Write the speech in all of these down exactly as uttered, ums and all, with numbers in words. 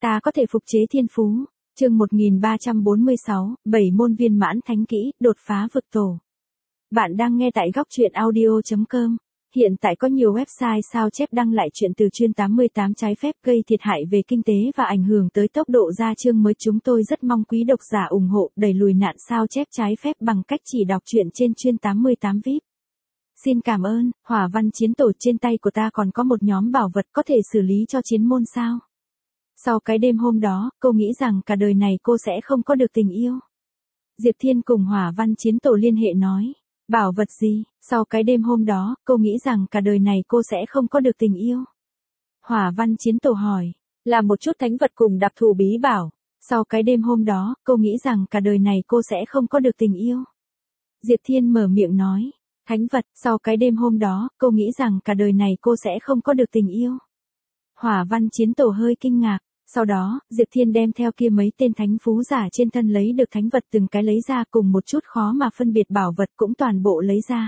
Ta có thể phục chế thiên phú. Chương một nghìn ba trăm bốn mươi sáu, bảy môn viên mãn thánh kỹ, đột phá vực tổ. Bạn đang nghe tại góc truyện audio chấm com. Hiện tại có nhiều website sao chép đăng lại chuyện từ chuyên tám mươi tám trái phép gây thiệt hại về kinh tế và ảnh hưởng tới tốc độ ra chương mới. Chúng tôi rất mong quý độc giả ủng hộ đẩy lùi nạn sao chép trái phép bằng cách chỉ đọc truyện trên chuyên tám mươi tám vi ai pi. Xin cảm ơn. Hỏa văn chiến tổ, trên tay của ta còn có một nhóm bảo vật có thể xử lý cho chiến môn sao? Sau cái đêm hôm đó, cô nghĩ rằng cả đời này cô sẽ không có được tình yêu. Diệp Thiên cùng Hỏa văn chiến tổ liên hệ nói. Bảo vật gì? Sau cái đêm hôm đó, cô nghĩ rằng cả đời này cô sẽ không có được tình yêu. Hỏa văn chiến tổ hỏi. Là một chút thánh vật cùng đặc thù bí bảo. Sau cái đêm hôm đó, cô nghĩ rằng cả đời này cô sẽ không có được tình yêu. Diệp Thiên mở miệng nói. Thánh vật, sau cái đêm hôm đó, cô nghĩ rằng cả đời này cô sẽ không có được tình yêu. Hỏa văn chiến tổ hơi kinh ngạc. Sau đó, Diệp Thiên đem theo kia mấy tên thánh phú giả trên thân lấy được thánh vật từng cái lấy ra, cùng một chút khó mà phân biệt bảo vật cũng toàn bộ lấy ra.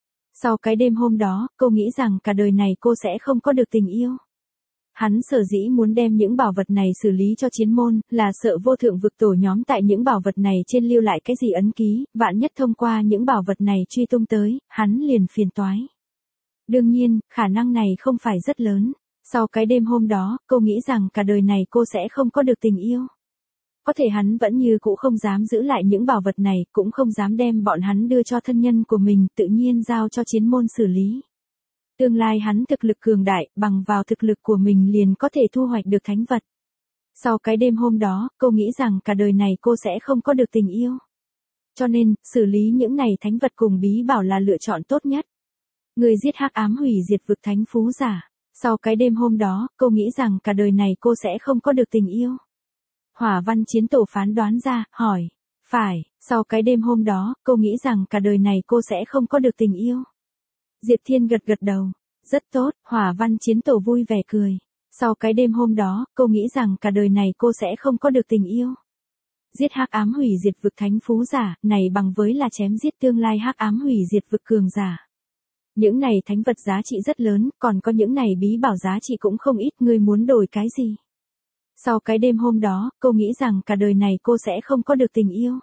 Sau cái đêm hôm đó, cô nghĩ rằng cả đời này cô sẽ không có được tình yêu. Hắn sở dĩ muốn đem những bảo vật này xử lý cho chiến môn, là sợ vô thượng vực tổ nhóm tại những bảo vật này trên lưu lại cái gì ấn ký, vạn nhất thông qua những bảo vật này truy tung tới, hắn liền phiền toái. Đương nhiên, khả năng này không phải rất lớn. Sau cái đêm hôm đó, cô nghĩ rằng cả đời này cô sẽ không có được tình yêu. Có thể hắn vẫn như cũ không dám giữ lại những bảo vật này, cũng không dám đem bọn hắn đưa cho thân nhân của mình, tự nhiên giao cho chiến môn xử lý. Tương lai hắn thực lực cường đại, bằng vào thực lực của mình liền có thể thu hoạch được thánh vật. Sau cái đêm hôm đó, cô nghĩ rằng cả đời này cô sẽ không có được tình yêu. Cho nên, xử lý những này thánh vật cùng bí bảo là lựa chọn tốt nhất. Người giết hắc ám hủy diệt vực thánh phú giả. Sau cái đêm hôm đó, cô nghĩ rằng cả đời này cô sẽ không có được tình yêu. Hỏa văn chiến tổ phán đoán ra, hỏi. Phải, sau cái đêm hôm đó, cô nghĩ rằng cả đời này cô sẽ không có được tình yêu. Diệp Thiên gật gật đầu. Rất tốt, Hỏa văn chiến tổ vui vẻ cười. Sau cái đêm hôm đó, cô nghĩ rằng cả đời này cô sẽ không có được tình yêu. Giết hắc ám hủy diệt vực thánh phú giả, này bằng với là chém giết tương lai hắc ám hủy diệt vực cường giả. Những này thánh vật giá trị rất lớn, còn có những này bí bảo giá trị cũng không ít, ngươi muốn đổi cái gì? Sau cái đêm hôm đó, cô nghĩ rằng cả đời này cô sẽ không có được tình yêu.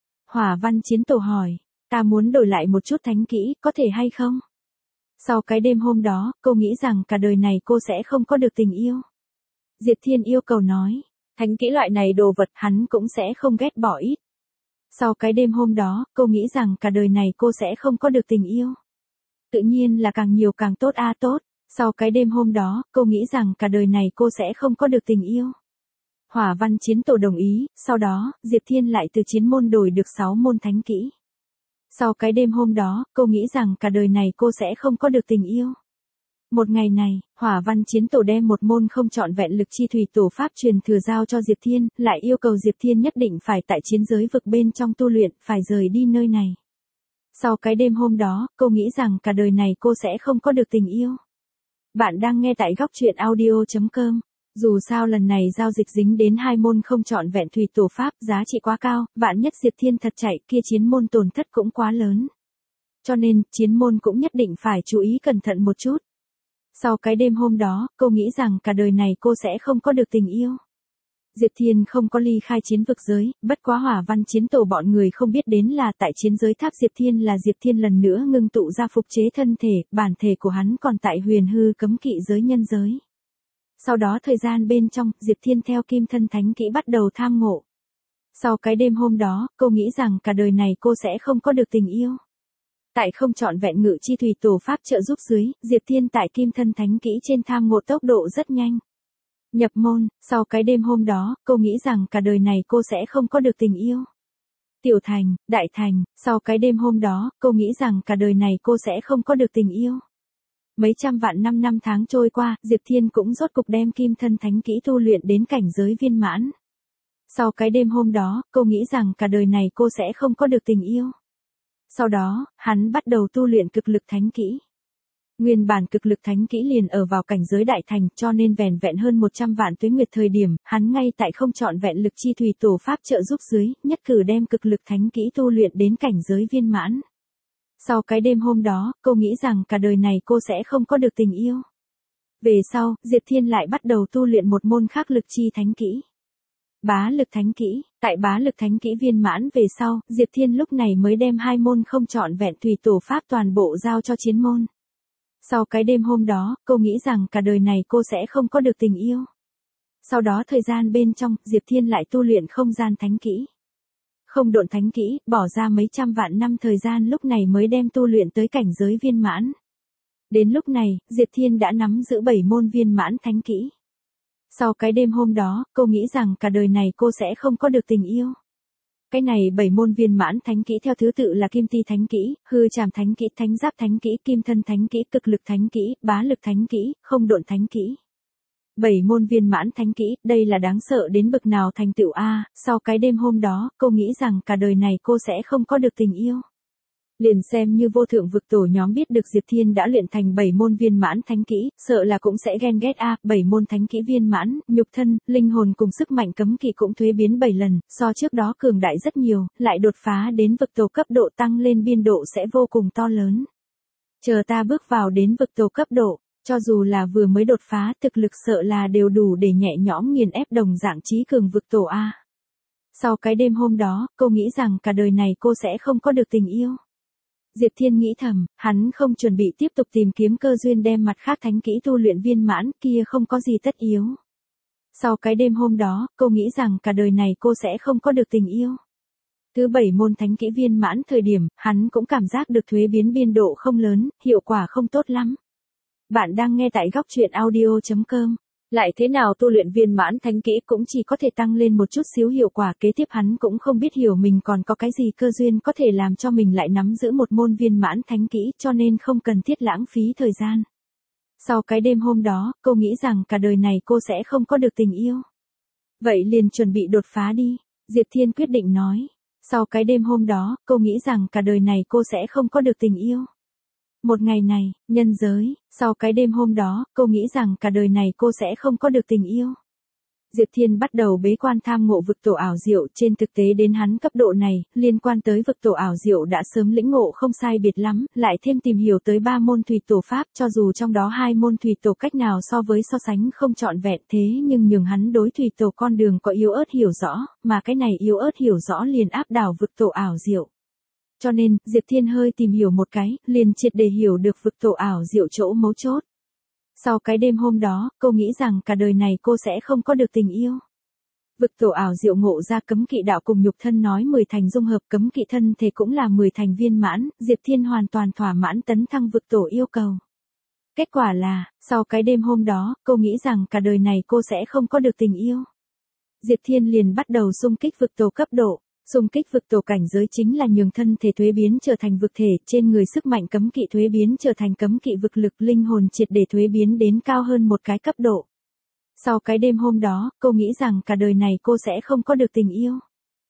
Hỏa văn chiến tổ hỏi, ta muốn đổi lại một chút thánh kỹ, có thể hay không? Sau cái đêm hôm đó, cô nghĩ rằng cả đời này cô sẽ không có được tình yêu. Diệp Thiên yêu cầu nói, thánh kỹ loại này đồ vật hắn cũng sẽ không ghét bỏ ít. Sau cái đêm hôm đó, cô nghĩ rằng cả đời này cô sẽ không có được tình yêu. Tự nhiên là càng nhiều càng tốt a à, tốt. Sau cái đêm hôm đó, cô nghĩ rằng cả đời này cô sẽ không có được tình yêu. Hỏa văn chiến tổ đồng ý, sau đó, Diệp Thiên lại từ chiến môn đổi được sáu môn thánh kỹ. Sau cái đêm hôm đó, cô nghĩ rằng cả đời này cô sẽ không có được tình yêu. Một ngày này, Hỏa văn chiến tổ đem một môn không trọn vẹn lực chi thủy tổ pháp truyền thừa giao cho Diệp Thiên, lại yêu cầu Diệp Thiên nhất định phải tại chiến giới vực bên trong tu luyện, phải rời đi nơi này. Sau cái đêm hôm đó, cô nghĩ rằng cả đời này cô sẽ không có được tình yêu. Bạn đang nghe tại góc truyện audio chấm com. Dù sao lần này giao dịch dính đến hai môn không trọn vẹn thủy tổ pháp, giá trị quá cao, vạn nhất Diệp Thiên thật chạy, kia chiến môn tổn thất cũng quá lớn. Cho nên, chiến môn cũng nhất định phải chú ý cẩn thận một chút. Sau cái đêm hôm đó, cô nghĩ rằng cả đời này cô sẽ không có được tình yêu. Diệp Thiên không có ly khai chiến vực giới, bất quá Hỏa văn chiến tổ bọn người không biết đến là tại chiến giới tháp Diệp Thiên là Diệp Thiên lần nữa ngưng tụ ra phục chế thân thể, bản thể của hắn còn tại huyền hư cấm kỵ giới nhân giới. Sau đó thời gian bên trong, Diệp Thiên theo kim thân thánh kỹ bắt đầu tham ngộ. Sau cái đêm hôm đó, cô nghĩ rằng cả đời này cô sẽ không có được tình yêu. Tại không trọn vẹn ngự chi thủy tổ pháp trợ giúp dưới, Diệp Thiên tại kim thân thánh kỹ trên tham ngộ tốc độ rất nhanh. Nhập môn, sau cái đêm hôm đó, cô nghĩ rằng cả đời này cô sẽ không có được tình yêu. Tiểu thành, đại thành, sau cái đêm hôm đó, cô nghĩ rằng cả đời này cô sẽ không có được tình yêu. Mấy trăm vạn năm năm tháng trôi qua, Diệp Thiên cũng rốt cục đem kim thân thánh kỹ tu luyện đến cảnh giới viên mãn. Sau cái đêm hôm đó, cô nghĩ rằng cả đời này cô sẽ không có được tình yêu. Sau đó, hắn bắt đầu tu luyện cực lực thánh kỹ. Nguyên bản cực lực thánh kỹ liền ở vào cảnh giới đại thành, cho nên vẻn vẹn hơn một trăm vạn tuế nguyệt thời điểm, hắn ngay tại không trọn vẹn lực chi thủy tổ pháp trợ giúp dưới, nhất cử đem cực lực thánh kỹ tu luyện đến cảnh giới viên mãn. Sau cái đêm hôm đó, cô nghĩ rằng cả đời này cô sẽ không có được tình yêu. Về sau, Diệp Thiên lại bắt đầu tu luyện một môn khác lực chi thánh kỹ. Bá lực thánh kỹ, tại bá lực thánh kỹ viên mãn về sau, Diệp Thiên lúc này mới đem hai môn không trọn vẹn thủy tổ pháp toàn bộ giao cho chiến môn. Sau cái đêm hôm đó, cô nghĩ rằng cả đời này cô sẽ không có được tình yêu. Sau đó thời gian bên trong, Diệp Thiên lại tu luyện không gian thánh kỹ. Không độn thánh kỹ, bỏ ra mấy trăm vạn năm thời gian lúc này mới đem tu luyện tới cảnh giới viên mãn. Đến lúc này, Diệp Thiên đã nắm giữ bảy môn viên mãn thánh kỹ. Sau cái đêm hôm đó, cô nghĩ rằng cả đời này cô sẽ không có được tình yêu. Cái này bảy môn viên mãn thánh kỹ theo thứ tự là kim ti thánh kỹ, hư trảm thánh kỹ, thánh giáp thánh kỹ, kim thân thánh kỹ, cực lực thánh kỹ, bá lực thánh kỹ, không độn thánh kỹ. Bảy môn viên mãn thánh kỹ, đây là đáng sợ đến bực nào thành tựu a. Sau cái đêm hôm đó, cô nghĩ rằng cả đời này cô sẽ không có được tình yêu. Liền xem như vô thượng vực tổ nhóm biết được Diệp Thiên đã luyện thành bảy môn viên mãn thánh kỹ, sợ là cũng sẽ ghen ghét a. Bảy môn thánh kỹ viên mãn, nhục thân, linh hồn cùng sức mạnh cấm kỵ cũng thuế biến bảy lần, so trước đó cường đại rất nhiều, lại đột phá đến vực tổ cấp độ tăng lên biên độ sẽ vô cùng to lớn. Chờ ta bước vào đến vực tổ cấp độ, cho dù là vừa mới đột phá, thực lực sợ là đều đủ để nhẹ nhõm nghiền ép đồng dạng trí cường vực tổ a. Sau cái đêm hôm đó, cô nghĩ rằng cả đời này cô sẽ không có được tình yêu. Diệp Thiên nghĩ thầm, hắn không chuẩn bị tiếp tục tìm kiếm cơ duyên đem mặt khác thánh kỹ tu luyện viên mãn, kia không có gì tất yếu. Sau cái đêm hôm đó, cô nghĩ rằng cả đời này cô sẽ không có được tình yêu. Thứ bảy môn thánh kỹ viên mãn thời điểm, hắn cũng cảm giác được thuế biến biên độ không lớn, hiệu quả không tốt lắm. Bạn đang nghe tại góc truyện audio chấm com. Lại thế nào tu luyện viên mãn thánh kỹ cũng chỉ có thể tăng lên một chút xíu hiệu quả, kế tiếp hắn cũng không biết hiểu mình còn có cái gì cơ duyên có thể làm cho mình lại nắm giữ một môn viên mãn thánh kỹ, cho nên không cần thiết lãng phí thời gian. Sau cái đêm hôm đó, cô nghĩ rằng cả đời này cô sẽ không có được tình yêu. Vậy liền chuẩn bị đột phá đi, Diệp Thiên quyết định nói. Sau cái đêm hôm đó, cô nghĩ rằng cả đời này cô sẽ không có được tình yêu. Một ngày này, nhân giới, sau cái đêm hôm đó, cô nghĩ rằng cả đời này cô sẽ không có được tình yêu. Diệp Thiên bắt đầu bế quan tham ngộ vực tổ ảo diệu, trên thực tế đến hắn cấp độ này, liên quan tới vực tổ ảo diệu đã sớm lĩnh ngộ không sai biệt lắm, lại thêm tìm hiểu tới ba môn thủy tổ pháp, cho dù trong đó hai môn thủy tổ cách nào so với so sánh không trọn vẹn, thế nhưng nhường hắn đối thủy tổ con đường có yếu ớt hiểu rõ, mà cái này yếu ớt hiểu rõ liền áp đảo vực tổ ảo diệu. Cho nên, Diệp Thiên hơi tìm hiểu một cái, liền triệt để hiểu được vực tổ ảo diệu chỗ mấu chốt. Sau cái đêm hôm đó, cô nghĩ rằng cả đời này cô sẽ không có được tình yêu. Vực tổ ảo diệu ngộ ra cấm kỵ đạo cùng nhục thân nói mười thành dung hợp, cấm kỵ thân thể cũng là mười thành viên mãn, Diệp Thiên hoàn toàn thỏa mãn tấn thăng vực tổ yêu cầu. Kết quả là, sau cái đêm hôm đó, cô nghĩ rằng cả đời này cô sẽ không có được tình yêu. Diệp Thiên liền bắt đầu xung kích vực tổ cấp độ. Xung kích vực tổ cảnh giới chính là nhường thân thể thuế biến trở thành vực thể, trên người sức mạnh cấm kỵ thuế biến trở thành cấm kỵ vực lực, linh hồn triệt để thuế biến đến cao hơn một cái cấp độ. Sau cái đêm hôm đó, cô nghĩ rằng cả đời này cô sẽ không có được tình yêu.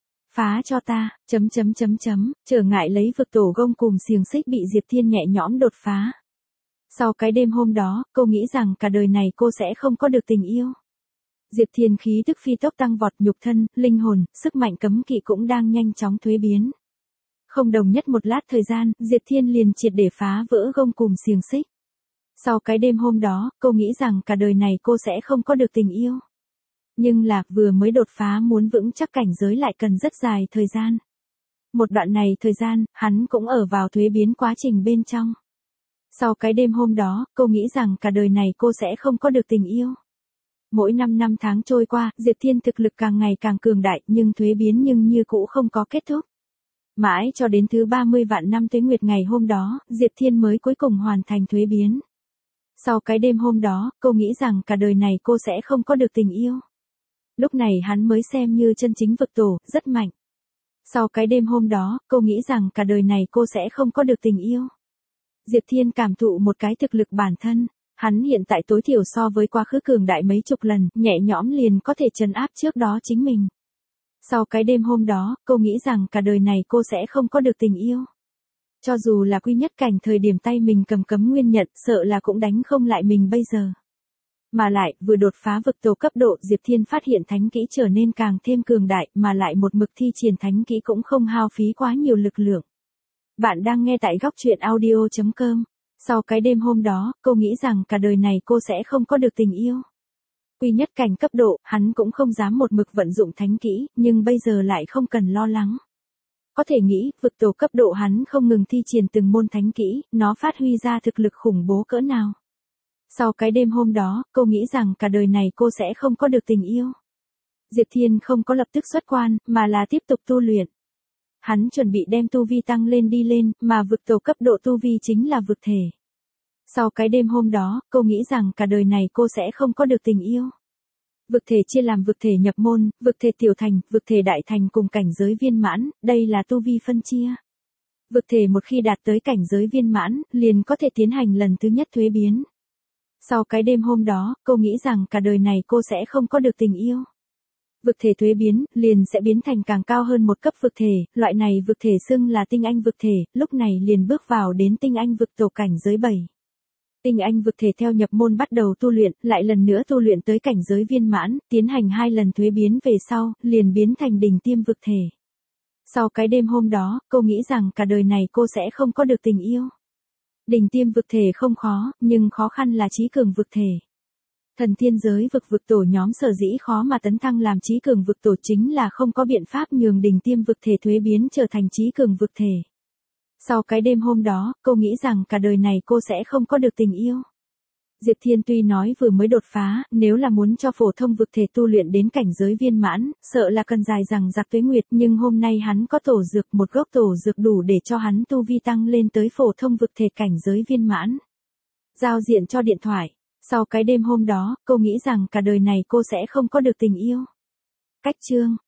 Phá cho ta, chấm chấm chấm chấm, trở ngại lấy vực tổ gông cùng xiềng xích bị Diệp Thiên nhẹ nhõm đột phá. Sau cái đêm hôm đó, cô nghĩ rằng cả đời này cô sẽ không có được tình yêu. Diệp Thiên khí tức phi tốc tăng vọt, nhục thân, linh hồn, sức mạnh cấm kỵ cũng đang nhanh chóng thuế biến. Không đồng nhất một lát thời gian, Diệp Thiên liền triệt để phá vỡ gông cùm xiềng xích. Sau cái đêm hôm đó, cô nghĩ rằng cả đời này cô sẽ không có được tình yêu. Nhưng là, vừa mới đột phá muốn vững chắc cảnh giới lại cần rất dài thời gian. Một đoạn này thời gian, hắn cũng ở vào thuế biến quá trình bên trong. Sau cái đêm hôm đó, cô nghĩ rằng cả đời này cô sẽ không có được tình yêu. Mỗi năm năm tháng trôi qua, Diệp Thiên thực lực càng ngày càng cường đại, nhưng thuế biến nhưng như cũ không có kết thúc. Mãi cho đến thứ ba mươi vạn năm tuế nguyệt ngày hôm đó, Diệp Thiên mới cuối cùng hoàn thành thuế biến. Sau cái đêm hôm đó, cô nghĩ rằng cả đời này cô sẽ không có được tình yêu. Lúc này hắn mới xem như chân chính vực tổ, rất mạnh. Sau cái đêm hôm đó, cô nghĩ rằng cả đời này cô sẽ không có được tình yêu. Diệp Thiên cảm thụ một cái thực lực bản thân. Hắn hiện tại tối thiểu so với quá khứ cường đại mấy chục lần, nhẹ nhõm liền có thể trấn áp trước đó chính mình. Sau cái đêm hôm đó, cô nghĩ rằng cả đời này cô sẽ không có được tình yêu. Cho dù là quy nhất cảnh thời điểm tay mình cầm cấm nguyên nhận, sợ là cũng đánh không lại mình bây giờ. Mà lại, vừa đột phá vực tổ cấp độ, Diệp Thiên phát hiện thánh kỹ trở nên càng thêm cường đại, mà lại một mực thi triển thánh kỹ cũng không hao phí quá nhiều lực lượng. Bạn đang nghe tại góc truyện audio chấm com. Sau cái đêm hôm đó, cô nghĩ rằng cả đời này cô sẽ không có được tình yêu. Quy nhất cảnh cấp độ, hắn cũng không dám một mực vận dụng thánh kỹ, nhưng bây giờ lại không cần lo lắng. Có thể nghĩ, vực tổ cấp độ hắn không ngừng thi triển từng môn thánh kỹ, nó phát huy ra thực lực khủng bố cỡ nào. Sau cái đêm hôm đó, cô nghĩ rằng cả đời này cô sẽ không có được tình yêu. Diệp Thiên không có lập tức xuất quan, mà là tiếp tục tu luyện. Hắn chuẩn bị đem tu vi tăng lên đi lên, mà vực tổ cấp độ tu vi chính là vực thể. Sau cái đêm hôm đó, cô nghĩ rằng cả đời này cô sẽ không có được tình yêu. Vực thể chia làm vực thể nhập môn, vực thể tiểu thành, vực thể đại thành cùng cảnh giới viên mãn, đây là tu vi phân chia. Vực thể một khi đạt tới cảnh giới viên mãn, liền có thể tiến hành lần thứ nhất thuế biến. Sau cái đêm hôm đó, cô nghĩ rằng cả đời này cô sẽ không có được tình yêu. Vực thể thuế biến, liền sẽ biến thành càng cao hơn một cấp vực thể, loại này vực thể xưng là tinh anh vực thể, lúc này liền bước vào đến tinh anh vực tổ cảnh giới bảy. Tinh anh vực thể theo nhập môn bắt đầu tu luyện, lại lần nữa tu luyện tới cảnh giới viên mãn, tiến hành hai lần thuế biến về sau, liền biến thành đỉnh tiêm vực thể. Sau cái đêm hôm đó, cô nghĩ rằng cả đời này cô sẽ không có được tình yêu. Đỉnh tiêm vực thể không khó, nhưng khó khăn là trí cường vực thể. Thần thiên giới vực vực tổ nhóm sở dĩ khó mà tấn thăng làm trí cường vực tổ chính là không có biện pháp nhường đỉnh tiêm vực thể thuế biến trở thành trí cường vực thể. Sau cái đêm hôm đó, cô nghĩ rằng cả đời này cô sẽ không có được tình yêu. Diệp Thiên tuy nói vừa mới đột phá, nếu là muốn cho phổ thông vực thể tu luyện đến cảnh giới viên mãn, sợ là cần dài rằng giặc tuế nguyệt, nhưng hôm nay hắn có tổ dược, một gốc tổ dược đủ để cho hắn tu vi tăng lên tới phổ thông vực thể cảnh giới viên mãn. Giao diện cho điện thoại. Sau cái đêm hôm đó, cô nghĩ rằng cả đời này cô sẽ không có được tình yêu. Cách chương